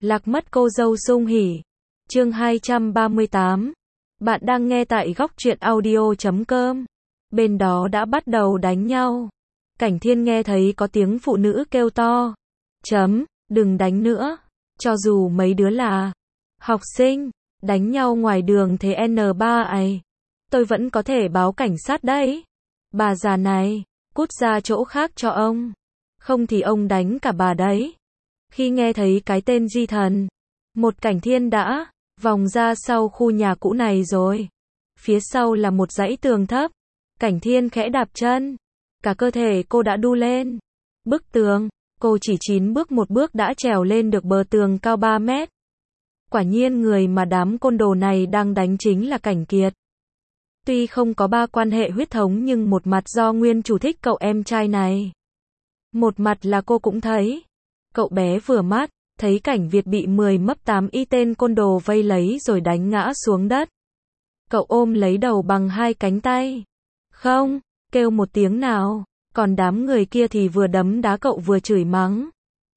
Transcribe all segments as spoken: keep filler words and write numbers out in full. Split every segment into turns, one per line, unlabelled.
Lạc mất cô dâu sung hỉ. Chương hai trăm ba mươi tám. Bạn đang nghe tại góc truyện audio chấm com. Bên đó đã bắt đầu đánh nhau. Cảnh Thiên nghe thấy có tiếng phụ nữ kêu to. Chấm, đừng đánh nữa. Cho dù mấy đứa là học sinh, đánh nhau ngoài đường thế en ba ấy. Tôi vẫn có thể báo cảnh sát đấy. Bà già này, cút ra chỗ khác cho ông. Không thì ông đánh cả bà đấy. Khi nghe thấy cái tên Di Thần, một Cảnh Thiên đã vòng ra sau khu nhà cũ này rồi. Phía sau là một dãy tường thấp. Cảnh Thiên khẽ đạp chân. Cả cơ thể cô đã đu lên. Bức tường, cô chỉ chín bước một bước đã trèo lên được bờ tường cao ba mét. Quả nhiên người mà đám côn đồ này đang đánh chính là Cảnh Kiệt. Tuy không có ba quan hệ huyết thống nhưng một mặt do nguyên chủ thích cậu em trai này. Một mặt là cô cũng thấy. Cậu bé vừa mắt, thấy Cảnh Việt bị mười mấp tám y tên côn đồ vây lấy rồi đánh ngã xuống đất. Cậu ôm lấy đầu bằng hai cánh tay. Không, kêu một tiếng nào, còn đám người kia thì vừa đấm đá cậu vừa chửi mắng.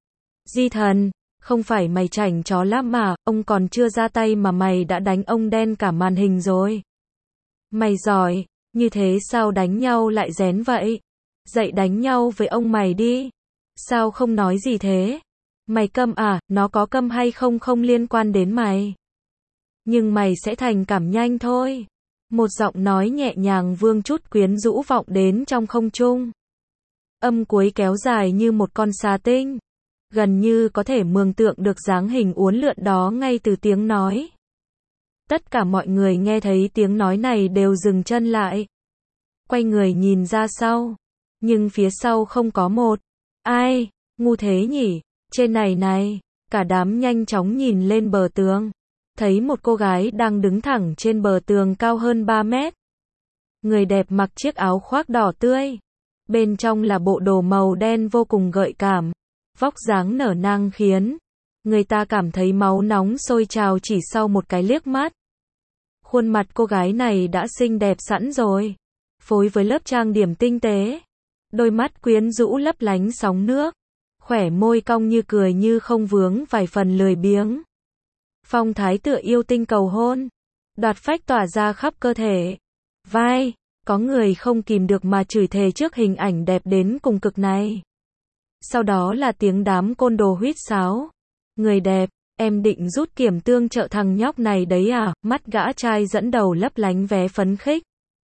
Di Thần, không phải mày chảnh chó lắm mà, ông còn chưa ra tay mà mày đã đánh ông đen cả màn hình rồi. Mày giỏi, như thế sao đánh nhau lại rén vậy? Dậy đánh nhau với ông mày đi. Sao không nói gì thế? Mày câm à, nó có câm hay không không liên quan đến mày. Nhưng mày sẽ thành cảm nhanh thôi. Một giọng nói nhẹ nhàng vương chút quyến rũ vọng đến trong không trung. Âm cuối kéo dài như một con xà tinh. Gần như có thể mường tượng được dáng hình uốn lượn đó ngay từ tiếng nói. Tất cả mọi người nghe thấy tiếng nói này đều dừng chân lại. Quay người nhìn ra sau. Nhưng phía sau không có một ai, ngu thế nhỉ, trên này này, cả đám nhanh chóng nhìn lên bờ tường. Thấy một cô gái đang đứng thẳng trên bờ tường cao hơn ba mét. Người đẹp mặc chiếc áo khoác đỏ tươi. Bên trong là bộ đồ màu đen vô cùng gợi cảm. Vóc dáng nở nang khiến người ta cảm thấy máu nóng sôi trào chỉ sau một cái liếc mắt. Khuôn mặt cô gái này đã xinh đẹp sẵn rồi. Phối với lớp trang điểm tinh tế. Đôi mắt quyến rũ lấp lánh sóng nước. Khỏe môi cong như cười như không vướng vài phần lười biếng. Phong thái tựa yêu tinh cầu hôn. Đoạt phách tỏa ra khắp cơ thể. Vai, có người không kìm được mà chửi thề trước hình ảnh đẹp đến cùng cực này. Sau đó là tiếng đám côn đồ huýt sáo. Người đẹp, em định rút kiểm tương trợ thằng nhóc này đấy à? Mắt gã trai dẫn đầu lấp lánh vé phấn khích.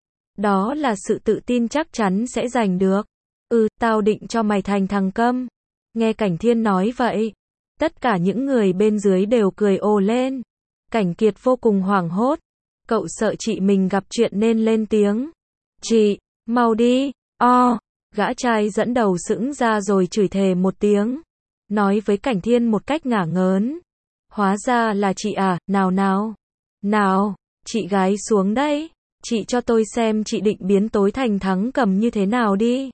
Đó là sự tự tin chắc chắn sẽ giành được. Ừ, tao định cho mày thành thằng câm. Nghe Cảnh Thiên nói vậy, tất cả những người bên dưới đều cười ồ lên. Cảnh Kiệt vô cùng hoảng hốt. Cậu sợ chị mình gặp chuyện nên lên tiếng. Chị, mau đi, o. Gã trai dẫn đầu sững ra rồi chửi thề một tiếng. Nói với Cảnh Thiên một cách ngả ngớn. Hóa ra là chị à, nào nào. Nào, chị gái xuống đây. Chị cho tôi xem chị định biến tối thành thắng cầm như thế nào đi.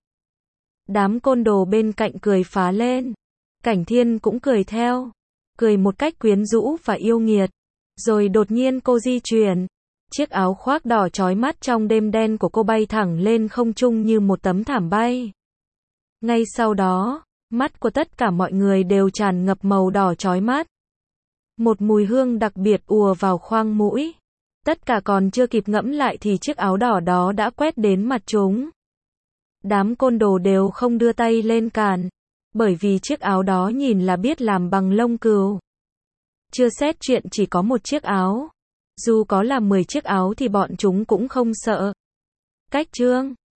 Đám côn đồ bên cạnh cười phá lên. Cảnh Thiên cũng cười theo. Cười một cách quyến rũ và yêu nghiệt. Rồi đột nhiên cô di chuyển. Chiếc áo khoác đỏ chói mắt trong đêm đen của cô bay thẳng lên không trung như một tấm thảm bay. Ngay sau đó, mắt của tất cả mọi người đều tràn ngập màu đỏ chói mắt. Một mùi hương đặc biệt ùa vào khoang mũi. Tất cả còn chưa kịp ngẫm lại thì chiếc áo đỏ đó đã quét đến mặt chúng. Đám côn đồ đều không đưa tay lên cản. Bởi vì chiếc áo đó nhìn là biết làm bằng lông cừu. Chưa xét chuyện chỉ có một chiếc áo. Dù có là mười chiếc áo thì bọn chúng cũng không sợ. Cách trương,